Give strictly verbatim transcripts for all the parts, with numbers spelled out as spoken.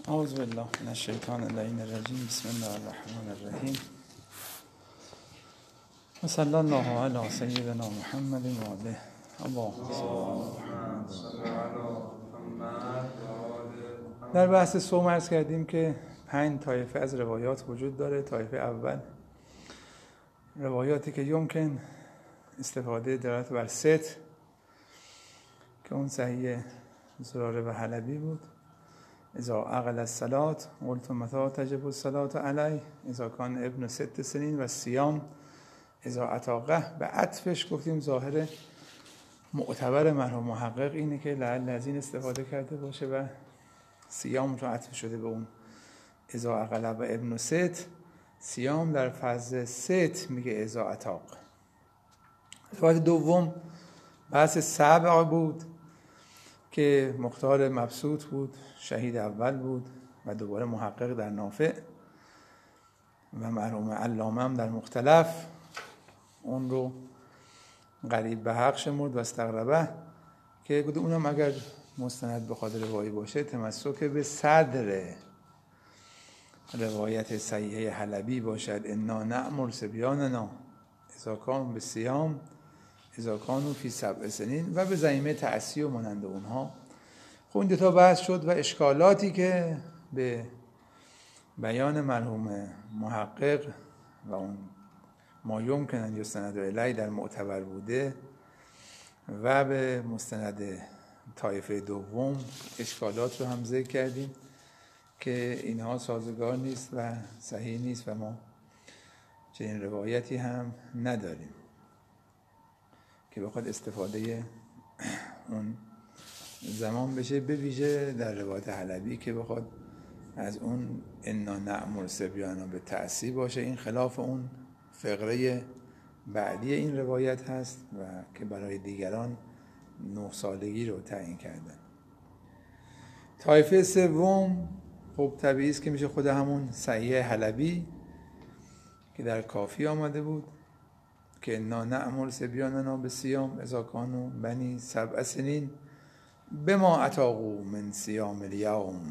اعوذ بالله من الشیطان اللعین الرجیم. بسم الله الرحمن الرحیم. و صلی الله علی سیدنا محمد و آله. اللهم صل علی محمد. در بحث صوم عرض کردیم که پنج طایفه از روایات وجود داره. طایفه اول روایاتی که یمکن استفاده دلالت بر ست که اون صحیح زراره و حلبی بود. اذا عقل الصلاة قلت متى تجب الصلاة علی اذا کان ابن ست سنین و صیام اذا اتاقه. به عطفش گفتیم ظاهر معتبر مرحوم محقق اینه که لعل از این استفاده کرده باشه و صیام رو عطف شده به اون اذا عقل و ابن ست. صیام در فضل ست میگه اذا اتاق. روایت دوم بحث سبع بود که مختار مبسوط بود، شهید اول بود و دوباره محقق در نافع و مرحوم علامه هم در مختلف اون رو قریب به حق شمرد و استغربه که گفت اونم اگر مستند به خاطر روایی باشه تمسک به صدر روایت صحیحه حلبی باشد. انا نأمر صبیاننا اذا کانوا بالصیام اذا کانوا فی سبع سنین و به زعیمه تعصی و مانند اونها. خب این دو تا بحث شد و اشکالاتی که به بیان مرحوم محقق و اون ما یمکن ان یستند الیه در معتبر بوده و به مستند طایفه دوم اشکالات رو هم ذکر کردیم که اینها سازگار نیست و صحیح نیست و ما چنین روایتی هم نداریم که بخواد استفاده اون زمان بشه، به ویژه در روایت حلبی که بخواد از اون انا نأمر صبیانا به تعصی باشه. این خلاف اون فقره بعدی این روایت هست و که برای دیگران نه سالگی رو تعیین کردن. طایفه سوم خب طبیعی است که میشه خود همون صحیح حلبی که در کافی آمده بود که انا نأمر صبیاننا بالصیام اذا کانوا بنی سبع سنین بما اتاقوا من صیام الیوم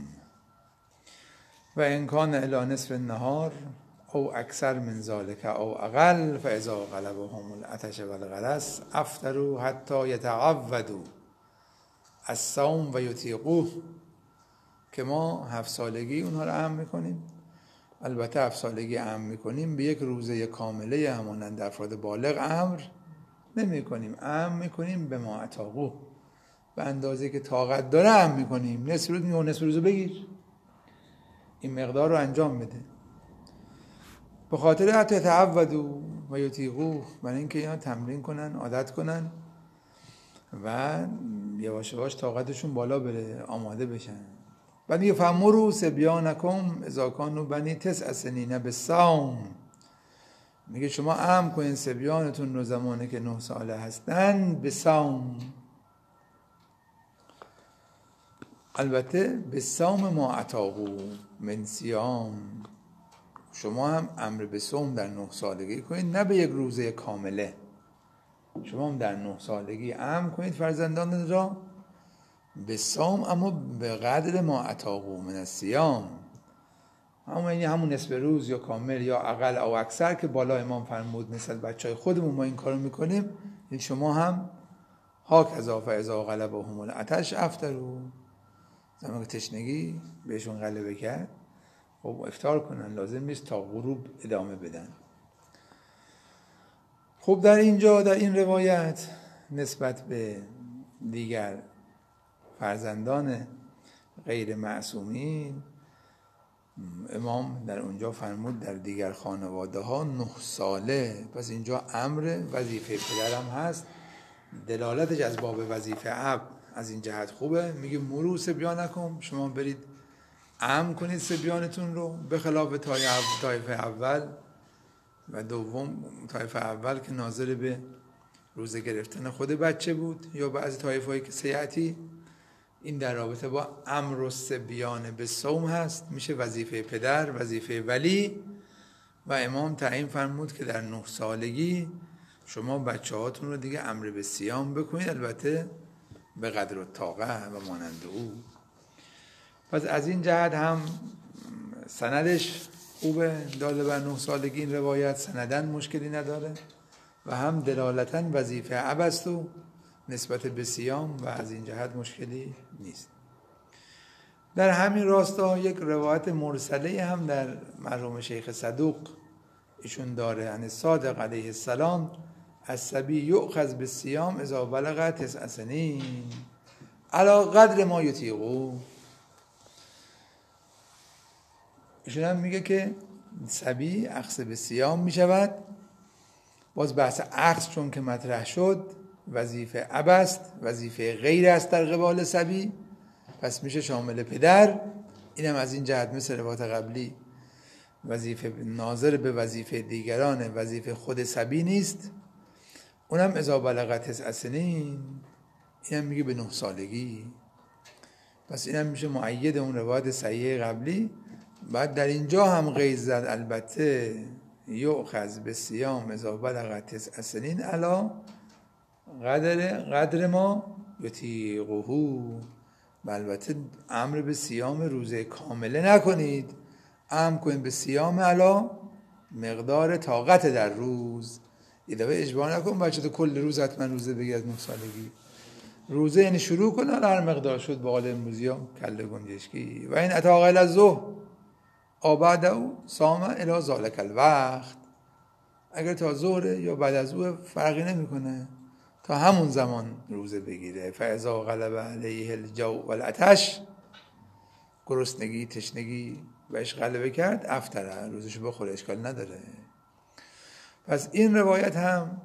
و ان کان الی نصف النهار او اکثر من ذلك او اقل فاذا غلبهم العطش والغرس افطروا حتی یتعودوا الصوم و یطیقوه. که ما هفت سالگی اونها رو عام میکنیم، البته هفت سالگی عام میکنیم، به یک روزه کامله همانند افراد بالغ امر نمی کنیم، عام میکنیم به ما اتاقوه، به اندازه که طاقت داره عام میکنیم. نصف روز میگه نصف روزو بگیر، این مقدار رو انجام بده، به خاطر حتی یتعودوا و یطیقوه، برای اینکه اینا تمرین کنن، عادت کنن و یواش یواش طاقتشون بالا بره، آماده بشن. بعد میگه فمروا صبیانکم اذا کانوا بنی تسع سنین بالصوم. میگه شما عام کنین صبیانتون رو زمانی که نه ساله هستن به صوم، البته به صوم ما اتاقوا من صیام. شما هم امر به صوم در نه سالگی کنید، نه به یک روزه کامله. شما هم در نه سالگی عام کنید فرزندان را به صوم، اما به قدر ما اتاقوا من الصیام، همون یعنی همون نصف روز یا کامل یا اقل او اکثر که بالا امام فرمود مثل بچهای خودمون ما این کارو میکنیم. این شما هم هاک اضافه اذا غلبهم العطش افطروا، زمانی که تشنگی بهشون غلبه کرد خب افطار کنن، لازم نیست تا غروب ادامه بدن. خب در اینجا در این روایت نسبت به دیگر فرزندان غیر معصومین امام در اونجا فرمود در دیگر خانواده ها نه ساله. پس اینجا امر وظیفه پدرم هست، دلالتش از باب وظیفه اب از این جهت خوبه. میگه مروا صبیانکم، شما برید عام کنید صبیانتون رو، به خلاف طایفه اول و دوم. طایفه اول که ناظر به روزه گرفتن خود بچه بود یا بعضی طایفه هایی که سیعتی، این در رابطه با امر الصبیان به صوم هست، میشه وظیفه پدر، وظیفه ولی. و امام تعیین فرمود که در نه سالگی شما بچه هاتون رو دیگه امر به صیام بکنید، البته به قدر الطاقه و مانند او. پس از این جهت هم سندش خوبه، داده بر نه سالگی این روایت سندن مشکلی نداره و هم دلالتاً وظیفه اب است و نسبت به صیام و از این جهت مشکلی نیست. در همین راستا یک روایت مرسله هم در مرحوم شیخ صدوق ایشون داره، یعنی صادق علیه السلام الصبی یؤخذ بالصیام اذا بلغ تسع سنین علی قدر ما یطیقو. ایشون هم میگه که صبی اخذ به صیام میشود. باز بحث اخذ چون که مطرح شد وظیفه اب است، وظیفه غیر است در قبال صبی، پس میشه شامل پدر. اینم از این جهت مثل روایت قبلی وظیفه ناظر به وظیفه دیگران، وظیفه خود صبی نیست. اونم اذا بلغ تسع سنین، اینم میگه به نه سالگی. پس اینم میشه مؤید اون روایت صحیح قبلی. بعد در اینجا هم قید زد البته یؤخذ بالصیام اذا بلغ تسع سنین علی قدر قدر ما یطیقه. البته امر به صیام روزه کامله نکنید، امر کنید به صیام علی مقدار طاقت در روز. یه دفعه اجبار نکن بچه تو کل روز حتما روزه بگی از نه سالگی. روزه یعنی شروع کن هر مقدار شد، به قول امروزی ها کله گنجشکی. و این اتاق الی الظهر او بعد او صام الی ذلک الوقت، اگر تا ظهر یا بعد از او فرقی نمیکنه، تا همون زمان روزه بگیره. فاذا غلب علیه الجوع والعطش، گرسنگی تشنگی بهش غلبه کرد، افطر، روزشو بخوره، اشکال نداره. پس این روایت هم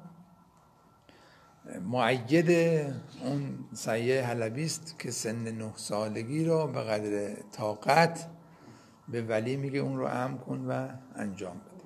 مؤید اون صحیح حلبی است که سن نه سالگی رو به قدر طاقت به ولی میگه اون رو امر کن و انجام بده.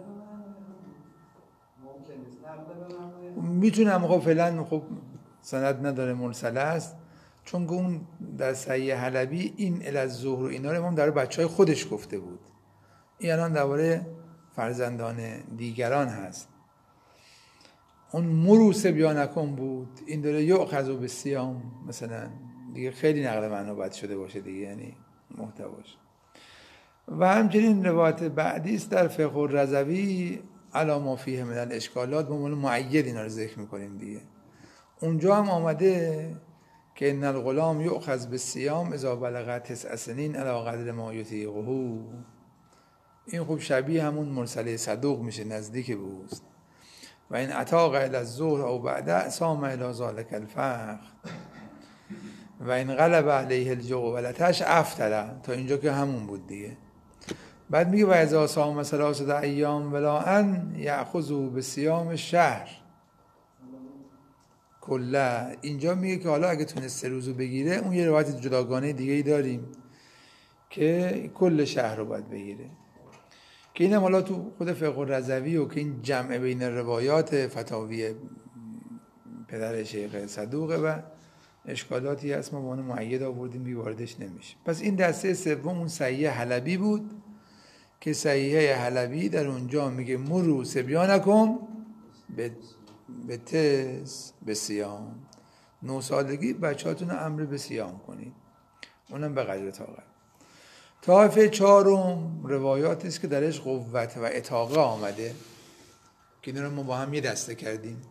میتونم خب فعلا خب سند نداره، مرسله است، چون که اون در صحیح حلبی این الی الظهر و اینا رو امام در بچهای خودش گفته بود. این الان درباره فرزندان دیگران هست. اون مرو صبیانکم بود، این داره یؤخذ بالصیام مثلا دیگه، خیلی نقل معنا بد شده باشه دیگه، یعنی محتواش. و همچنین روایت بعدی است در فقه الرضوی علی ما فیه من الاشکالات، به عنوان مؤید اینا رو ذکر میکنیم دیگه. اونجا هم آمده که ان الغلام یؤخذ بالصیام اذا بلغ تسع سنین علی قدر ما یطیقه. این خوب شبیه همون مرسله صدوق میشه، نزدیک به اوست. و این اتاق الی الظهر او بعد صام الی ذلک الفقر و این غلب علیه الجوع والعطش افطر. تا اینجا که همون بود دیگه. بعد میگه و اذا صام ثلاثه ایام ولا ان یاخذوا بصیام شهر کله. اینجا میگه که حالا اگه تونست سه روزو بگیره، اون یه روایت جداگانه دیگه ای داریم که کل شهر رو باید بگیره، که اینم حالا تو خود فقه الرضوی و که این جمع بین روایات فتاوی پدر شیخ صدوقه و اشکالاتی هست، ما به عنوان مؤید آوردیم، بی واردش نمیشه. پس این دسته سوم اون صحیح حلبی بود که صحیح حلبی در اونجا میگه مرو صبیانکم به به تس به صیام، نه سالگی بچه‌هاتون رو امر به صیام کنید، اونم به قدر طاقت. طایفه چهارم روایاتی است که درش قوت و اطاقه آمده که اینا رو ما با هم یه دسته کردیم.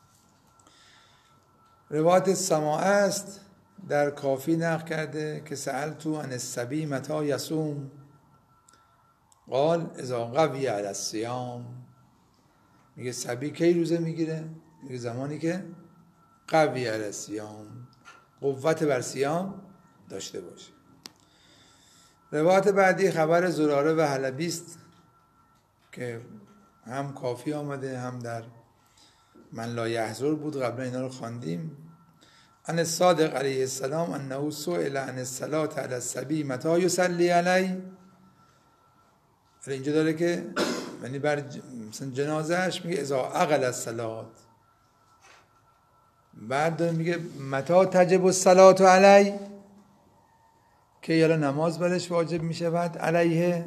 روایت سماعه است، در کافی نقل کرده که سألتو عن الصبی متی یصوم قال اذا قوی علی الصیام. میگه صبی کی روزه میگیره؟ میگه زمانی که قوی علی الصیام، قوت بر صیام داشته باشه. روایت بعدی خبر زراره و حلبی است که هم کافی آمده هم در من لا یحضر بود، قبلا اینا رو خواندیم. ان الصادق علیه السلام انه سئل عن الصلاة علی الصبی متی یصلی علی. اینجا داره که یعنی بر مثلا جنازهش میگه اذا عقل الصلاة، بعد داره میگه متی تجب الصلاة علی، که یالا نماز برش واجب میشود علیه.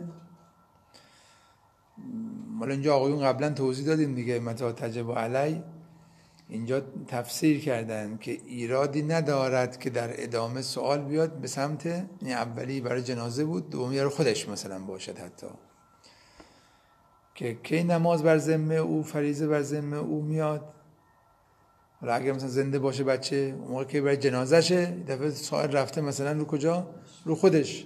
مال اینجا آقایون قبلا توضیح دادیم دیگه متی تجب علی، اینجا تفسیر کردن که ایرادی ندارد که در ادامه سوال بیاد به سمت این اولی برای جنازه بود، دومی رو خودش مثلا باشد، حتی که کی نماز بر ذمه او، فریضه بر ذمه او میاد. حالا اگر مثلا زنده باشه بچه، اون موقع که برای جنازه شه دفعه سوال رفته مثلا رو کجا؟ رو خودش.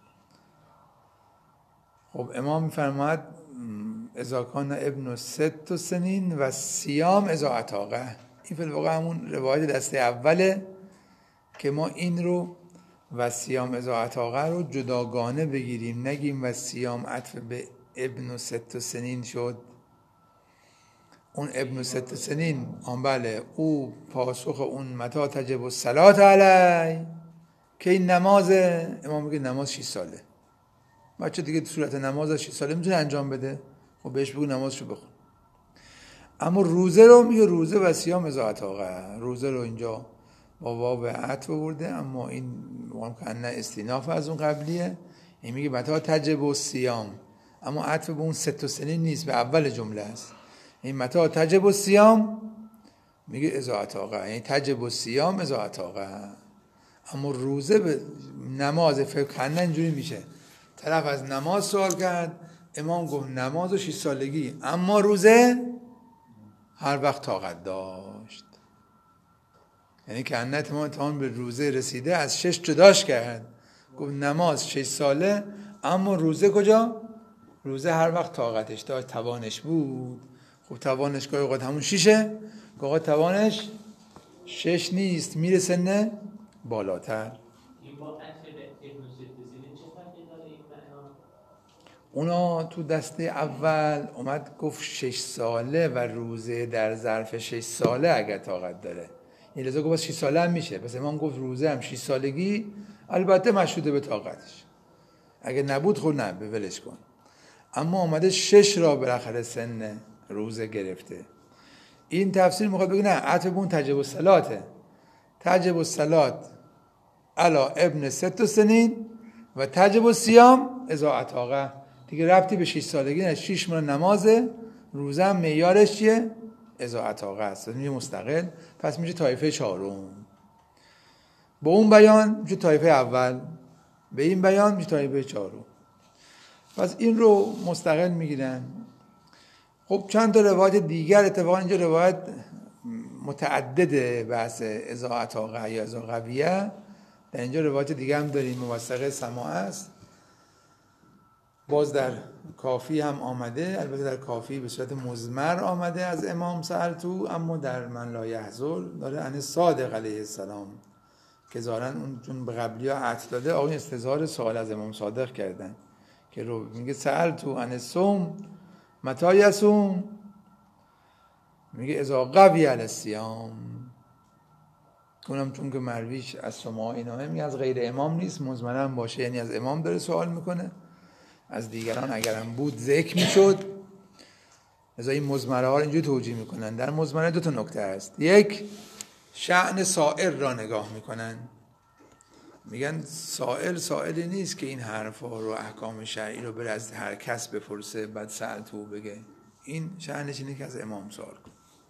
خب امام میفرماید اذا کان ابن ست سنین و سیام اذا عتاقه. این فی‌الواقع همون روایت دسته اوله که ما این رو و سیام اذا عتاقه رو جداگانه بگیریم، نگیم و سیام عطف به ابن ست سنین شد. اون ابن ست سنین آن بله، او پاسخ اون متا تجب الصلاة علی که این نماز، امام میگه نماز شش ساله، بچه دیگه صورت نماز از شش ساله میتونه انجام بده، خب بهش بگو نمازشو بخون. اما روزه رو میگه روزه و سیام اذا عتاقه. روزه رو اینجا با واو عطف برده، اما این ممکنه استیناف از اون قبلیه. این میگه متا تجب الصیام، اما عطف به اون ست سنین نیست، به اول جمله است. این متا تجب الصیام میگه اذا عتاقه، یعنی تجب الصیام اذا عتاقه. اما روزه به نماز فکر کنه اینجوری میشه، طرف از نماز سوال کرد، امام گفت نماز و شش سالگی، اما روزه هر وقت طاقت داشت. یعنی که انت ما تمام به روزه رسیده، از شش جداش کرد، گفت نماز شش ساله، اما روزه کجا؟ روزه هر وقت طاقتش داشت، توانش بود. خب توانش که اوقات همون شیشه، که اوقات توانش شش نیست، میره سنه بالاتر. اونا تو دسته اول اومد گفت شش ساله و روزه در ظرف شش ساله اگر طاقت داره، این لذا گفت شش ساله هم میشه. پس امام گفت روزه هم شش سالگی، البته مشروطه به طاقتش، اگه نبود خود نه به ولش کن. اما اومده شش را بالاخره سن روزه گرفته. این تفسیر میخواد بگه نه، عطف بون تجب الصلاته، تجب الصلات علی ابن ست سنین و تجب الصیام اذا عتاقه. دیگه ربطی به شش سالگی نه، شش ماه نمازه، روزه هم معیارش چیه؟ اذا عتاقه است، میشه مستقل، پس میشه طایفه چهارم. با اون بیان میشه طایفه اول، به این بیان میشه طایفه چهارم. پس این رو مستقل میگیرن. خب چند تا روایت دیگر، اتفاقا اینجا روایت متعدده بحث اذا عتاقه یا اذا قویه، در اینجا روایت دیگه هم داریم، موثقه سماع است، باز در کافی هم آمده، البته در کافی به صورت مضمر آمده از امام سألتو، اما در من لا یحضر داره ان صادق علیه السلام که ظاهرا اون چون به قبلی ها عطف داده، آقای استظهار سوال از امام صادق کردن که رو میگه سألتو ان الصوم متی یصوم، میگه اذا قوی علی الصیام. اونم چون که مرویش از سماع اینا میگه از غیر امام نیست، مضمرا باشه، یعنی از امام داره سوال میکنه، از دیگران اگرم بود ذکر میشد. لذا این مضمره ها رو اینجوری توجیه میکنن. در مضمره دو تا نکته هست. یک، شأن سائل را نگاه میکنن، میگن سائل سائلی نیست که این حرفا رو احکام شرعی رو بره از هر کس بپرسه بعد سألتو بگه، این شأنش اینه که از امام سوال کن.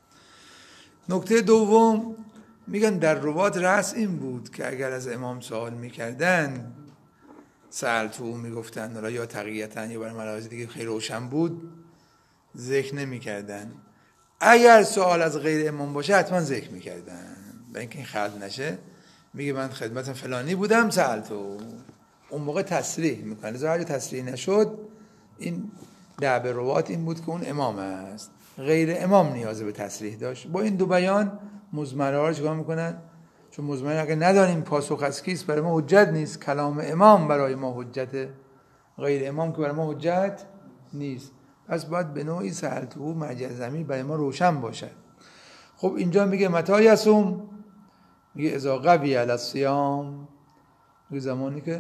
نکته دوم، میگن در روات رأس این بود که اگر از امام سوال میکردن سألتو میگفتن، حالا یا تقییتن یا برای ملاحظه دیگه خیلی روشن بود، ذکر نمیکردن. اگر سوال از غیر امام باشه حتما ذکر میکردن، برای اینکه این خلط نشه. میگه من خدمت فلانی بودم سألتو، اون موقع تصریح میکنه. لذا هر تصریح نشد، این دعب روات این بود که اون امام است، غیر امام نیاز به تصریح داشت. با این دو بیان مضمره ها رو چیکار میکنن؟ چون مضمره اگه ندانیم پاسخ از کیست برای ما حجت نیست، کلام امام برای ما حجته، غیر امام که برای ما حجت نیست. پس باید به نوعی سألتو مرجع زمین برای ما روشن باشه. خب اینجا میگه متی یصوم، میگه اذا قوی علی الصیام، میگه زمانی که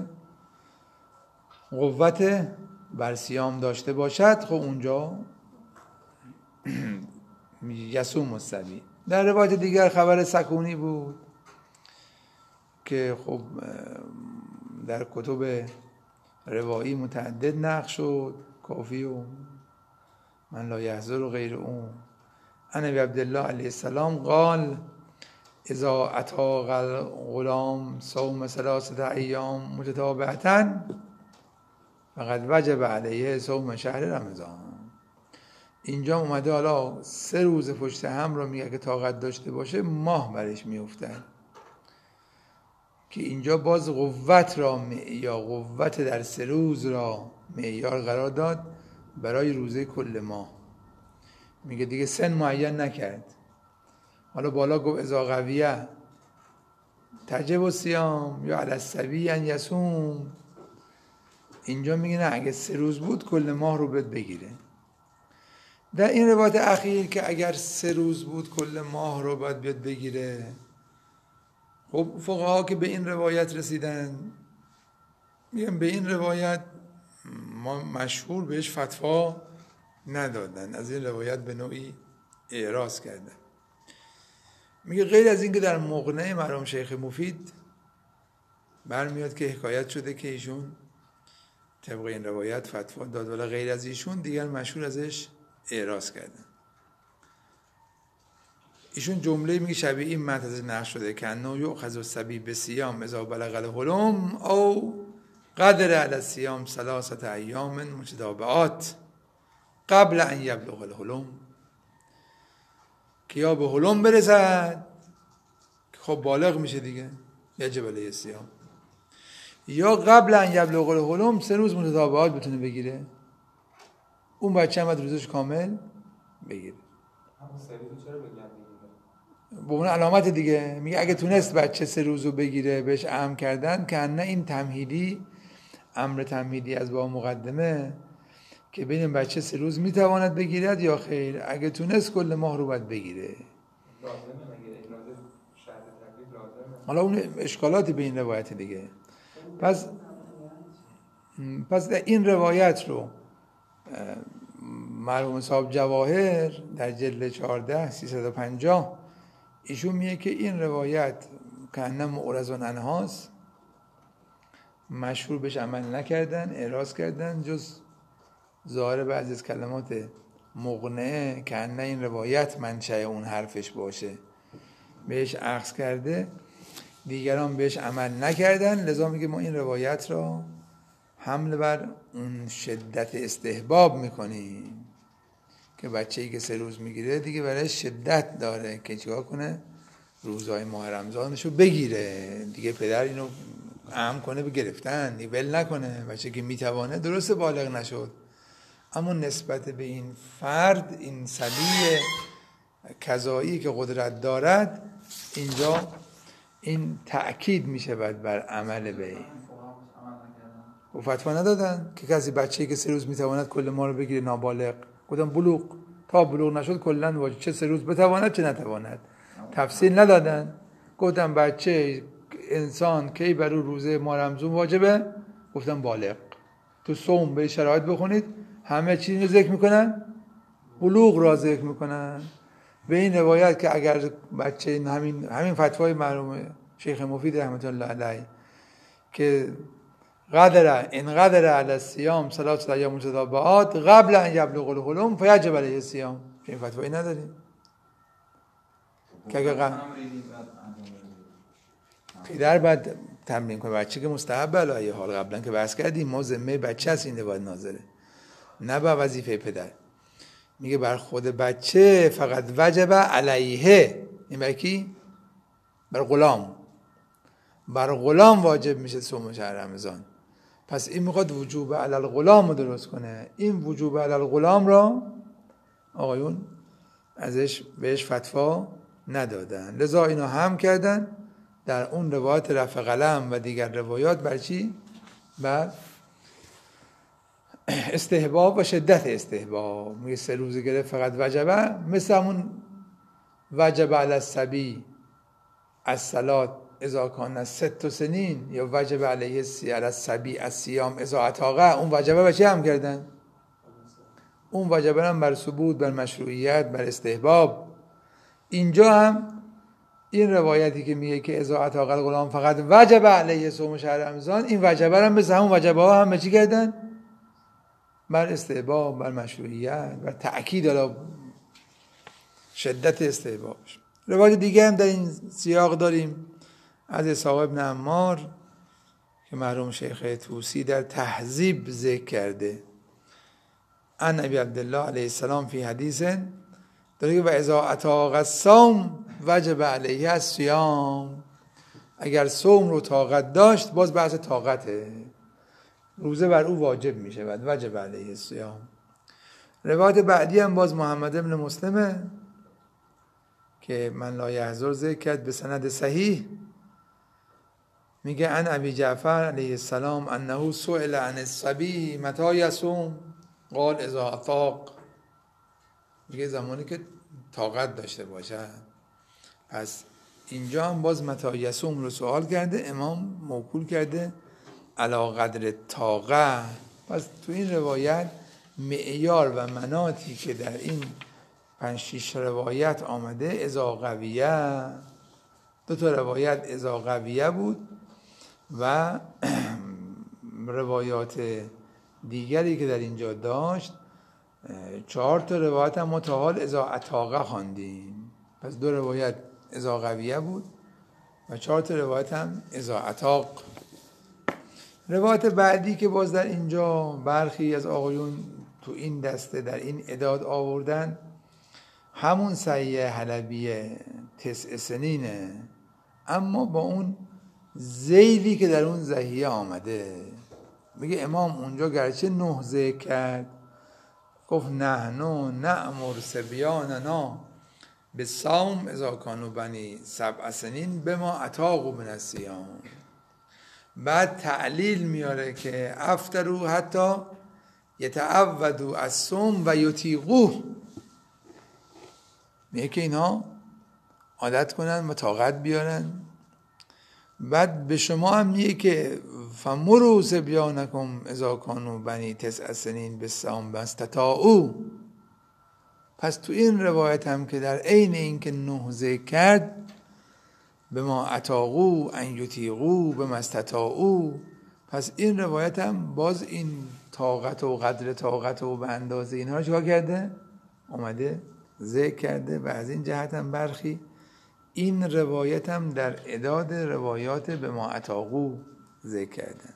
قوت بر صیام داشته باشد. خب اونجا یصوم الصبی. در روایت دیگر خبر سکونی بود که خب در کتب روایی متعدد نقل شد، کافی و من لا یحضر و غیر اون. عن ابی عبدالله علیه السلام قال اذا اطاق الغلام صوم ثلاثه ایام متتابعة فقد وجب علیه صوم شهر رمضان. اینجا اومده حالا سه روز پشت هم رو میگه که طاقت داشته باشه ماه برش میافتد، که اینجا باز قوت را یا قوت در سه روز را معیار قرار داد برای روزه کل ماه. میگه دیگه سن معین نکرد. حالا بالا گفت اذا قویه تجب الصیام یا علی الصبی ان یصوم، اینجا میگه نه اگه سه روز بود کل ماه رو بهت بگیره. در این روایت اخیر که اگر سه روز بود کل ماه رو باید بیاد بگیره، خب فقها که به این روایت رسیدن میگن به این روایت ما مشهور بهش فتوا ندادن، از این روایت به نوعی اعراض کردن. میگه غیر از این که در مقنع مرحوم شیخ مفید برمیاد که حکایت شده که ایشون طبق این روایت فتوا داد، ولی غیر از ایشون دیگر مشهور ازش اعراض کردن. ایشون جمله میگه شبیه این متن از نقش شده که انه یؤخذ الصبی بصیام اذا بلغ الحلم او قدر علی الصیام ثلاثه ایام متتابعات قبل ان یبلغ الحلم، که یا به حلم برسد خب بالغ میشه دیگه یجب علیه الصیام، یا قبل ان یبلغ الحلم سه روز متتابعات بتونه بگیره، اون بچه هم روزش کامل بگیره. همون سه روز چرا بگیره؟ به اون علامت دیگه میگه اگه تونست بچه سه روزو بگیره بهش امر کردن که نه این تمهیدی امر تمهیدی از با مقدمه که ببینیم بچه سه روز میتواند بگیرد یا خیر، اگه تونست کل ماه رو باید بگیره. لازمه مگه اجازه شرط تکلیف لازمه؟ حالا اون اشکالاتی به این روایت دیگه. پس پس در این روایت رو مرحوم صاحب جواهر در جلد چهارده سیصد و پنجاه ایشون میگه که این روایت که انم معرض عنهاست، مشهور بهش عمل نکردن، اعراض کردن، جز ظاهر بعضی از کلمات مقنعه که انه این روایت منشأ اون حرفش باشه بهش اخذ کرده، دیگران بهش عمل نکردن. لذا میگه ما این روایت را حمل بر اون شدت استحباب میکنیم که بچه‌ای که سه روز میگیره دیگه برای شدت داره که چیکار کنه روزهای ماه رمضانشو بگیره دیگه، پدر اینو اهم کنه به گرفتن ول نکنه. بچه که میتوانه درسته بالغ نشد، اما نسبت به این فرد این صبی کذایی که قدرت دارد اینجا این تأکید میشه بعد بر عمل به این. و فتوا ندادن که کسی بچه‌ای که سه روز میتواند کل ما رو بگیره نابالغ، گفتم بلوغ تا بلوغ نشد کلا واجب چه سه روز بتواند چه نتواند، تفصیل ندادن. گفتم بچه انسان کی بر او روزه ماه رمضان واجبه، گفتم بالغ. تو صوم به شرایط بخونید همه چیز رو ذکر میکنن، بلوغ را ذکر میکنن. به این روایت که اگر بچه همین همین فتوای مرحوم شیخ مفید رحمت الله علیه که قدر ان قدر علی الصیام ثلاثه ایام متتابعات قبل ان یبلغ الحلم فیجب علیه الصیام، این فتوایی نداریم که اگر پدر بعد تمرین کنه بچه که مستحب علیه حال قبلا که بحث کردیم ما ذمه بچه است، این روایت ناظره نه با وظیفه پدر. میگه بر خود بچه فقط وجب علیه، این برای کی؟ بر غلام، بر غلام واجب میشه صوم شهر رمضان. پس این میخواد وجوب علی الغلام رو درست کنه، این وجوب علی الغلام را آقایون ازش بهش فتوا ندادن، لذا اینو هم کردن در اون روایت رفع قلم و دیگر روایات بر چی؟ بر استحباب و شدت استحباب. میگه سه روز گرفت فقط وجبه، مثل همون وجب علی الصبی الصلاة اذا کان ست سنین یا وجب علیه سی علی الصبی الصیام اذا اطاقه، اون وجبه بچی هم کردن، اون وجبه هم بر ثبوت، بر مشروعیت، بر استحباب. اینجا هم این روایتی که میگه که اذا اطاق الغلام فقط وجب علیه صوم شهر رمضان، این وجبه هم مثل همون وجبه ها هم چی کردن؟ بر استحباب، بر مشروعیت، بر تأکید. حالا شدت استحبابش. روایت دیگه هم در این سیاق داریم از اسحاق ابن عمار که مرحوم شیخ طوسی در تهذیب ذکر کرده. عن ابی عبدالله علیه السلام فی حدیث داره که و اذا اطاق الصوم وجب علیه الصیام، اگر صوم رو طاقت داشت، باز بحث طاقته، روزه بر او واجب میشه بعد وجب علیه الصیام. روایت بعدی هم باز محمد ابن مسلمه که من لا یحضر ذکر کرد به سند صحیح، میگه عن ابی جعفر علیه السلام انه سئل عن الصبی متى یصوم قال اذا اطاق، میگه زمانی که طاقت داشته باشه. پس اینجا هم باز متى یصوم رو سوال کرده، امام موکول کرده علی قدر طاقه. پس تو این روایت معیار و مناطی که در این پنج شیش روایت آمده اذا قویه، دو تا روایت اذا قویه بود و روایات دیگری که در اینجا داشت چهار تا روایت هم ما تا حال اذا اطاقه خواندیم. پس دو روایت اذا قویه بود و چهار تا روایت هم اذا اطاق. روایت بعدی که باز در اینجا برخی از آقایون تو این دسته در این اعداد آوردن همون صحیح حلبیه تسع سنینه، اما با اون ذیلی که در اون زحیه آمده. میگه امام اونجا گرچه نه ذکر کرد، گفت نحنو نأمر صبیاننا بالصوم اذا کانوا بنی سبع سنین بما اطاقوا من الصیام. بعد تعلیل میاره که افطروا حتی یتعودوا الصوم و یطیقوه، میگه که اینها عادت کنن و طاقت بیارن. بعد به شما هم میگه که فمروا صبیانکم اذا کانوا بنی تسع سنین بالصوم ما استطاعوا. پس تو این روایت هم که در عین این که نه ذکر کرد به ما اطاقوا ان یطیقوا به ما استطاعوا، پس این روایت هم باز این طاقت و قدر طاقت و به اندازه اینها رو چیکار کرده؟ اومده ذکر کرده. و از این جهت هم برخی این روایت هم در اعداد روایات به ما اطاقوا ذکر کردن.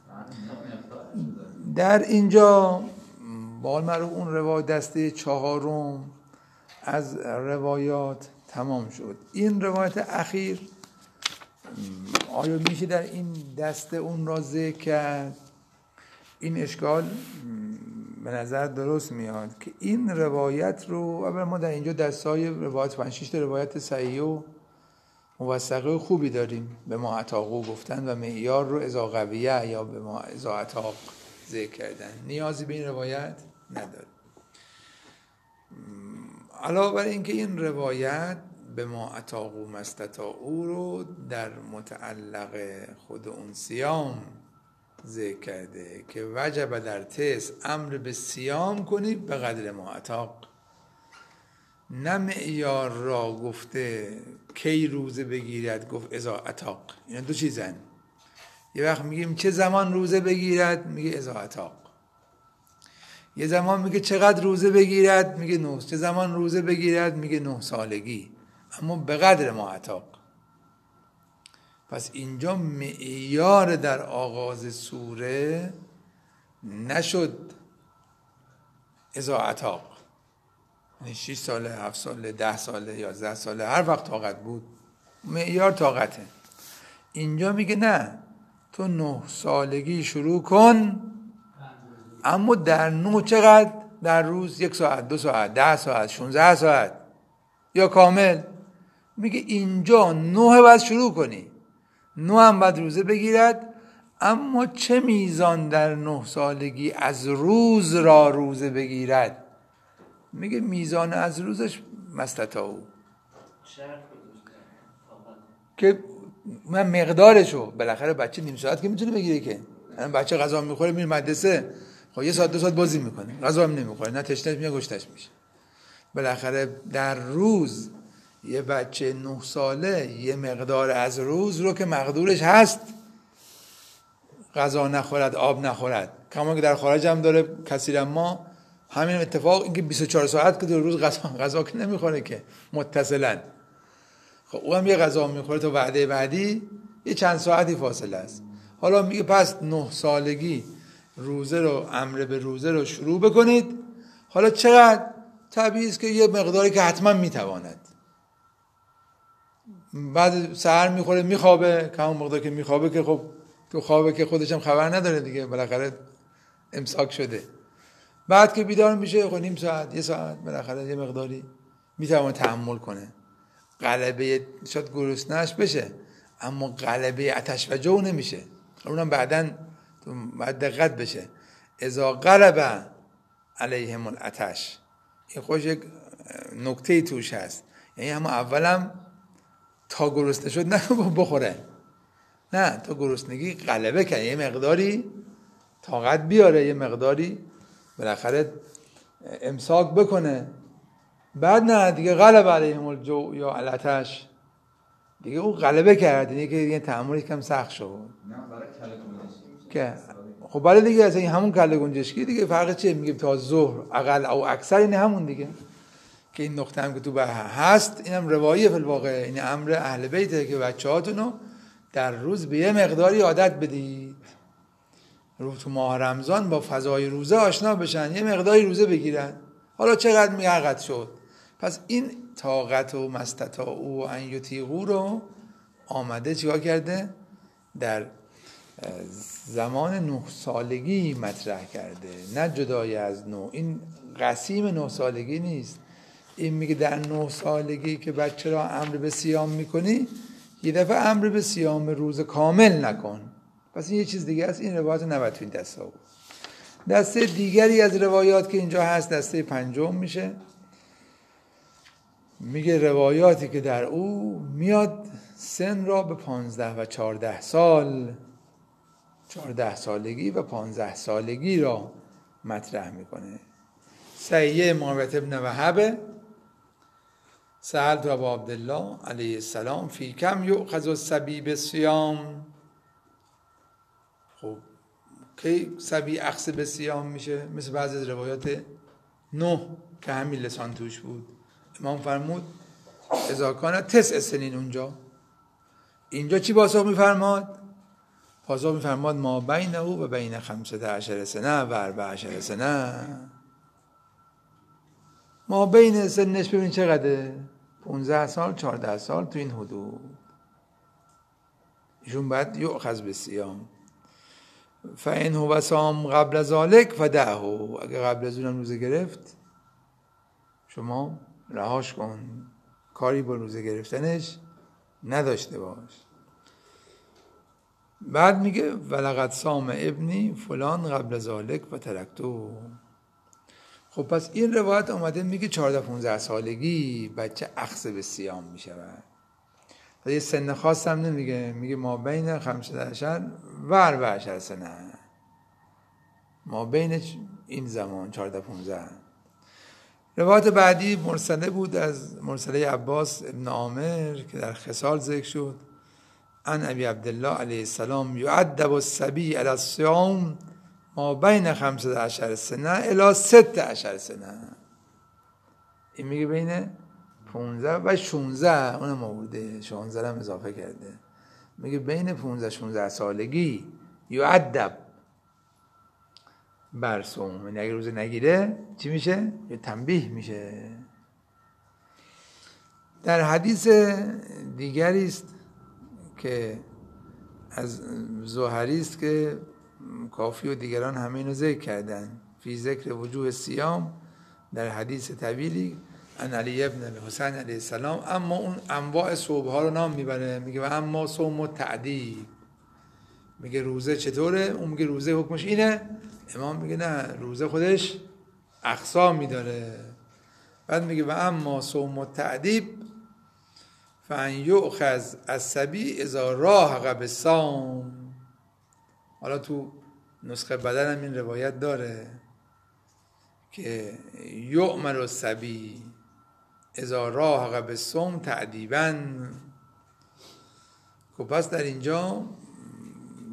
در اینجا بال معروف اون روایت دسته چهارم از روایات تمام شد. این روایت اخیر آیا میشه در این دسته اون را ذکر کرد؟ این اشکال به نظر درست میاد که این روایت رو اول ما در اینجا دستای روایت پنج شش روایت صحیح و موثقه خوبی داریم به ما اطاقو گفتن و معیار رو اذا قویه یا به ما اذا اطاق ذکر کردن، نیازی به این روایت نداره. علاوه بر اینکه این روایت به ما اطاقو مستطاعو رو در متعلق خود اون صیام ذکر کرده که وجب در تس امر به صیام کنید به قدر ما اطاق، نه معیار را گفته کی روزه بگیرد گفت اذا اطاق. این دو چیزن. یه وقت میگیم چه زمان روزه بگیرد میگه اذا اطاق، یه زمان میگه چقدر روزه بگیرد میگه نه، چه زمان روزه بگیرد میگه نه سالگی، اما به قدر ما اطاق. پس اینجا معیار در آغاز سوره نشد اذا اطاق، یعنی شش ساله، هفت ساله، ده ساله، یازده ساله، هر وقت طاقت بود معیار طاقته. اینجا میگه نه، تو نه سالگی شروع کن، اما در نه چقدر؟ در روز یک ساعت، دو ساعت، ده ساعت، شونزده ساعت یا کامل. میگه اینجا نه باید شروع کنی، نه هم باید روزه بگیرد، اما چه میزان در نه سالگی از روز را روزه بگیرد؟ میگه میزان از روزش مستطاعو، که من مقدارشو بالاخره بچه نیم ساعت که میتونه بگیره، که بچه غذا میخوره میره مدرسه، خب یه ساعت دو ساعت بازی میکنه، غذا هم نمیخوره، نه تشنش میاد گشتش میشه. بالاخره در روز یه بچه نه ساله یه مقدار از روز رو که مقدورش هست غذا نخورد، آب نخورد، کما که در خارج هم داره کثیر ما همین اتفاق اینکه بیست و چهار ساعت که در روز غذا غذا که نمیخوره که متصلا، خب اونم یه غذا میخوره تا وعده بعدی یه چند ساعتی فاصله است. حالا میگه پس نه سالگی روزه رو، امر به روزه رو شروع بکنید. حالا چقدر؟ طبیعی است که یه مقداری که حتما میتواند. بعد سحر میخوره میخوابه، که همون مقدار که میخوابه که خب تو خوابه که خودش هم خبر نداره دیگه، بالاخره امساک شده. بعد که بیدار میشه خب نیم ساعت یه ساعت بالاخره یه مقداری میتونه تحمل کنه. غلبه شاید گرسنه‌اش بشه اما غلبه آتش و جو نمیشه. اونم بعداً باید دقت بشه. اذا غلب علیهم العطش، این خوش یک نکته توش هست، یعنی همه اولم تا گرسنه شد نه بخوره، نه تا گرسنگی غلبه کنه، یه مقداری طاقت بیاره، یه مقداری بالاخره امساک بکنه. بعد نه دیگه غلب علیهم الجوع یا العطش، دیگه اون غلبه کرد، دیگه یه تحمل کم سخت شد. نه برای کله گنجشکی که خب برای دیگه از این همون کله گنجشکی دیگه فرق چیه؟ میگیم تا ظهر اقل او اکثر اینه همون دیگه، که این نقطه هم که تو بحث هست اینم رواییه فی الواقع، این امر اهل بیته که بچه‌هاتونو در روز به یه مقداری عادت بدید، رو تو ماه رمضان با فضای روزه آشنا بشن، یه مقداری روزه بگیرن. حالا چقدر میعقد شد. پس این طاقت و مستطاعوا و ان یطیقوا رو آمده چیکار کرده؟ در زمان نه سالگی مطرح کرده، نه جدای از نو. این قسیم نه سالگی نیست. این میگه در نه سالگی که بچه را امر به صیام میکنی، یه دفعه امر به صیام روز کامل نکن. پس این یه چیز دیگه است. این روایات نباید تو این دسته بود. دسته دیگری از روایات که اینجا هست دسته پنجم میشه. میگه روایاتی که در او میاد سن را به پانزده و چارده سال، چارده سالگی و پانزده سالگی را مطرح میکنه. سعیه معاویه ابن وهب سألت ابا عبدالله علیه السلام فی کم یؤخذ الصبی بالصیام. خب کی صبی اخذ به صیام میشه؟ مثل بعضی از روایات نه که همین لسان توش بود. امام فرمود اذا کان تسع سنین. اونجا اینجا چی پاسخ میفرماد؟ پاسخ میفرماد ما بین او و بین خمسة عشر سنه و اربع عشر سنه. ما بین سنش ببین چقدره؟ پانزده سال، چهارده سال، تو این حدود. ایشون باید یؤخذ بالصیام. فإن هو صام قبل ذلك فدعه. اگه قبل از اونم روزه گرفت شما رهاش کن، کاری با روزه گرفتنش نداشته باش. بعد میگه ولقد صام ابنی فلان قبل ذلك و ترکتو. خب پس این روایت اومده میگه چهارده پانزده سالگی بچه اخذ به صیام میشود. یه سن خاص هم نمیگه، میگه ما بین خمسة عشر و اربع عشر سنه، ما بین این زمان چهارده پانزده. روایت بعدی مرسله بود از مرسله عباس ابن عامر که در خصال ذکر شد. عن ابی عبدالله علیه السلام یعدب الصبی علی الصیام ما بین خمسة عشر سنه الی ست عشر سنه. این میگه بین پانزده و شانزده، اونم آورده شانزده هم اضافه کرده. میگه بین پانزده شانزده سالگی یعدب بر صوم، یعنی اگه روزه نگیره چی میشه؟ یه تنبیه میشه. در حدیث دیگری است که از زهری است که کافی و دیگران همه اینو ذکر کردن فی ذکر وجوه صیام، در حدیث طویلی ان علی ابن الحسین علیه السلام، اما اون انواع صوم ها رو نام میبره. میگه و اما صوم التعدیب، میگه روزه چطوره؟ اون میگه روزه حکمش اینه، امام میگه نه، روزه خودش اقسام میداره. بعد میگه و اما صوم التعدیب فان یؤخذ الصبی اذا راهق بالصوم. حالا تو نسخه بدل هم این روایت داره که یؤمر الصبی اذا راهق بالصوم تعدیبا. خب پس در اینجا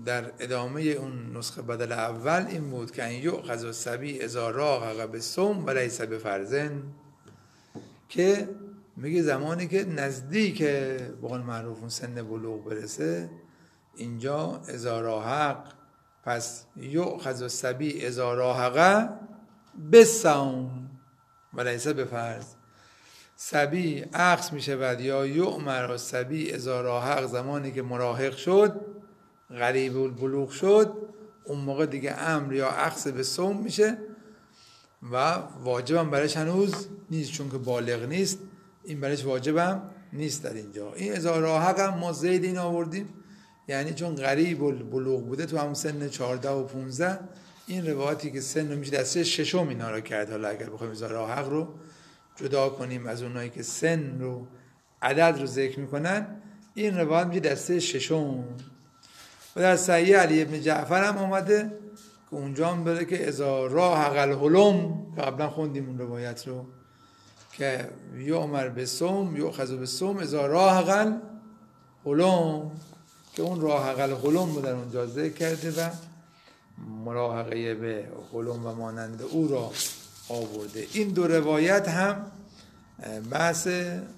در ادامه اون نسخه بدل اول این بود که ان یؤخذ الصبی اذا راغ بالصوم و لیس بفرضن، که میگه زمانی که نزدیک به قول معروف اون سن بلوغ برسه، اینجا اذا راهق، پس یؤخذ الصبی اذا راهق بالصوم و لیس بفرض. صبی اخذ می شود یا یؤمر الصبی اذا راهق، زمانی که مراهق شد، قریب البلوغ شد، اون موقع دیگه امر یا اخذ به صوم میشه و واجبم برش هنوز نیست، چون که بالغ نیست، این برش واجبم نیست. در اینجا این اذا راهق هم ما زید این آوردیم، یعنی چون قریب البلوغ بوده تو همون سن چهارده و پونزده، این روایتی که سن رو میشه دسته ششم اینا رو کرد. حالا اگر بخوایم اذا راهق رو جدا کنیم از اونایی که سن رو عدد رو ذکر میکنن، این روایت میشه دسته ششم. و در صحیح علی ابن جعفر هم آمده که اونجا هم داره که اذا راهق الحلم، که قبلا خوندیم اون روایت رو، که یؤمر بالصوم یؤخذ بالصوم اذا راهق الحلم، که اون راهق الحلم رو در اونجا ذکر کرده و مراهقه به حلم و مانند او را آورده. این دو روایت هم بحث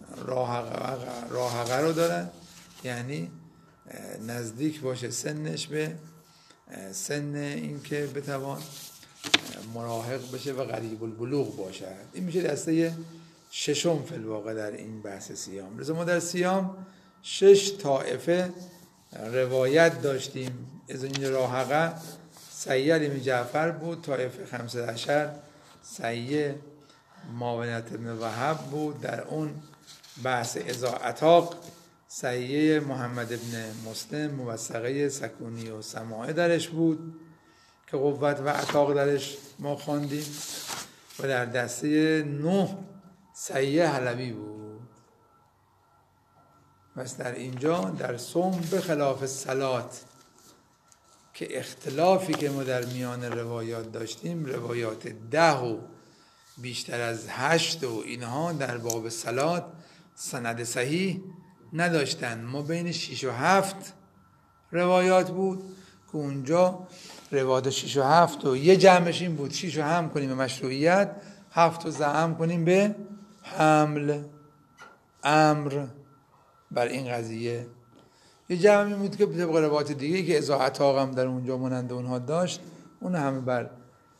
راهقه رو دارن، یعنی نزدیک باشه سنش به سن این که بتوان مراهق بشه و قریب البلوغ باشه. این میشه دسته ششم فی الواقع در این بحث صیام. لذا ما در صیام شش طائفه روایت داشتیم. از این راهقه صحیح علی بن جعفر بود، طائفه خمسه عشر صحیح معاونت ابن وهب بود، در اون بحث اذا عتاق صحیح محمد ابن مسلم موثقه سکونی و سماعه درش بود که قوت و عتاق درش ما خواندیم، و در دسته نه صحیح حلبی بود. پس در اینجا در صوم به خلاف صلات که اختلافی که ما در میان روایات داشتیم، روایات ده و بیشتر از هشت و اینها در باب صلات سند صحیح نداشتن. ما بین شیش و هفت روایات بود که اونجا روایات شیش و هفت و یه جمعش این بود، شیش و هم کنیم به مشروعیت، هفت و زعم کنیم به حمل امر بر این قضیه. یه جمعی بود که طبق روایات دیگه که اذا عتاق هم در اونجا مانند اونها داشت، اون همه بر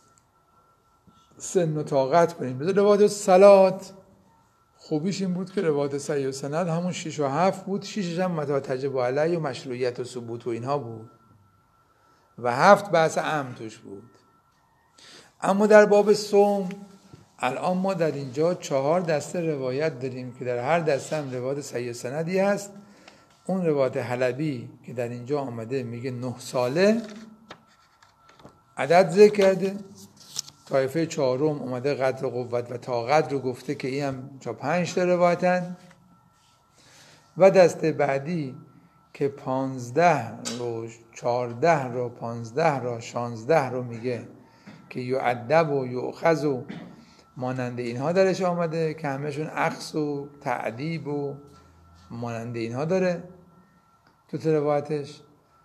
سن و طاقت کنیم. بذار روایات صلات خوبیش این بود که روایات صحیح و سند همون شیش و هفت بود، شیشش هم متى تجب علیه و مشروعیت و ثبوت و اینها بود و هفت بحث امر توش بود. اما در باب صوم الان ما در اینجا چهار دسته روایت داریم که در هر دسته هم روایت صحیح و سندی هست. اون روایت حلبی که در اینجا آمده میگه نه ساله عدد ذکر کرده، طایفه چهارم اومده قدر قوت و طاقت رو گفته که این هم چا پنج تا روایتن، و دسته بعدی که پانزده رو چارده رو پانزده رو شانزده رو میگه که یعدب و یؤخذ و مانند اینها درش آمده که همشون اخذ و تعدیب و مانند اینها داره تو روایتش.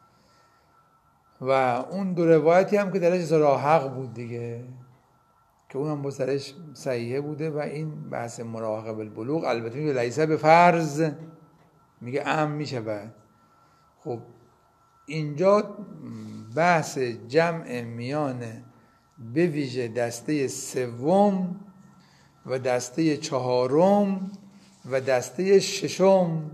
و اون دو روایتی هم که درش اذا حق بود دیگه که اون هم با سرش صحیحه بوده و این بحث مراهقه بالبلوغ البته میگه لیسه به فرض، میگه ام میشه بعد. خب اینجا بحث جمع میان به ویژه دسته سوم و دسته چهارم و دسته ششم،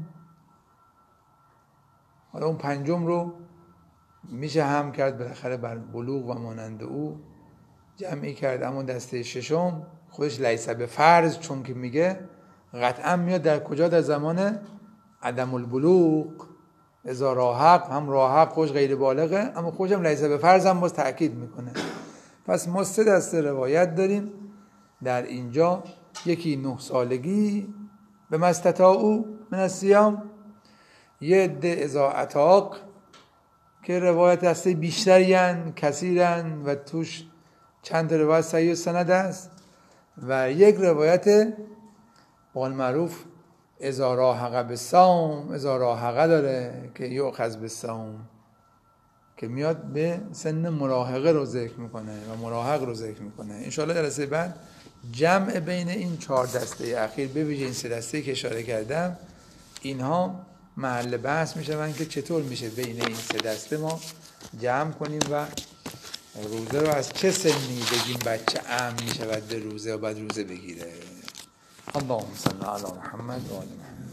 حالا اون پنجم رو میشه هم کرد بالاخره بر بلوغ و مانند او جمعی کرد، اما دسته ششم خودش لیسه به فرض چون که میگه قطعا میاد در کجا؟ در زمان عدم البلوغ. اذا راهق هم راهق خوش غیر بالغه، اما خوش هم لیسه به فرض هم باز تأکید میکنه. پس ما سه دسته روایت داریم در اینجا، یکی نه سالگی به مستطاعو من الصیام، یه عده اذا عتاق که روایت دسته بیشترین کثیرن و توش چند تا روایت صحیح و سند است، و یک روایت قول معروف اذا راهق بالصوم، اذا راهق داره که یؤخذ بالصوم که میاد به سن مراهقه رو ذکر میکنه و مراهق رو ذکر میکنه. انشاءالله جلسه بعد جمع بین این چهار دسته اخیر، به ویژه این سه دسته که اشاره کردم، اینها محل بحث میشون که چطور میشه بین این سه دسته ما جمع کنیم و روزه رو از چه سنی بگیم بچه امن میشود به روزه و بعد روزه بگیره. اللهم صل علی محمد و آل محمد.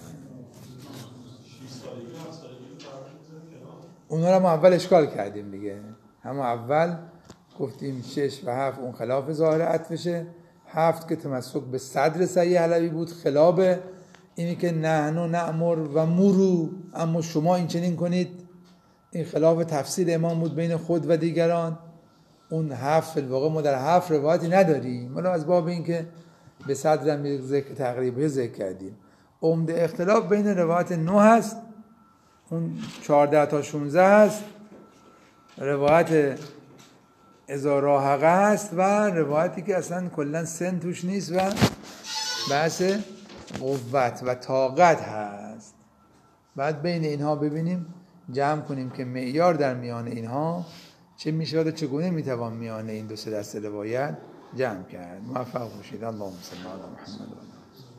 اونا رو ما اول اشکال کردیم دیگه. هم اول گفتیم شش و هفت اون خلاف ظاهر عطفشه، هفت که تمسک به صدر صحیح حلبی بود خلاف اینی که نحن و نأمر و مرو اما شما این چنین کنید، این خلاف تفسیر امام بود بین خود و دیگران. اون هفت فی الواقع ما در هفت روایتی نداریم، ولی از باب این که به صدرم یک ذکر تقریبی ذکر کردیم. عمده اختلاف بین روایت نه هست، اون چهارده تا شانزده هست، روایت اذا راهقه هست و روایتی که اصلا کلا سن توش نیست و بحث قوت و طاقت هست. بعد بین اینها ببینیم جمع کنیم که معیار در میان اینها چه میشه و چگونه میتوان میان این دو سه دسته روایت جمع کرد. موفق باشید. اللهم صل علی محمد و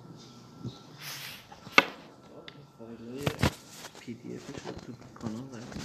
فایل پی دی افش تو کانال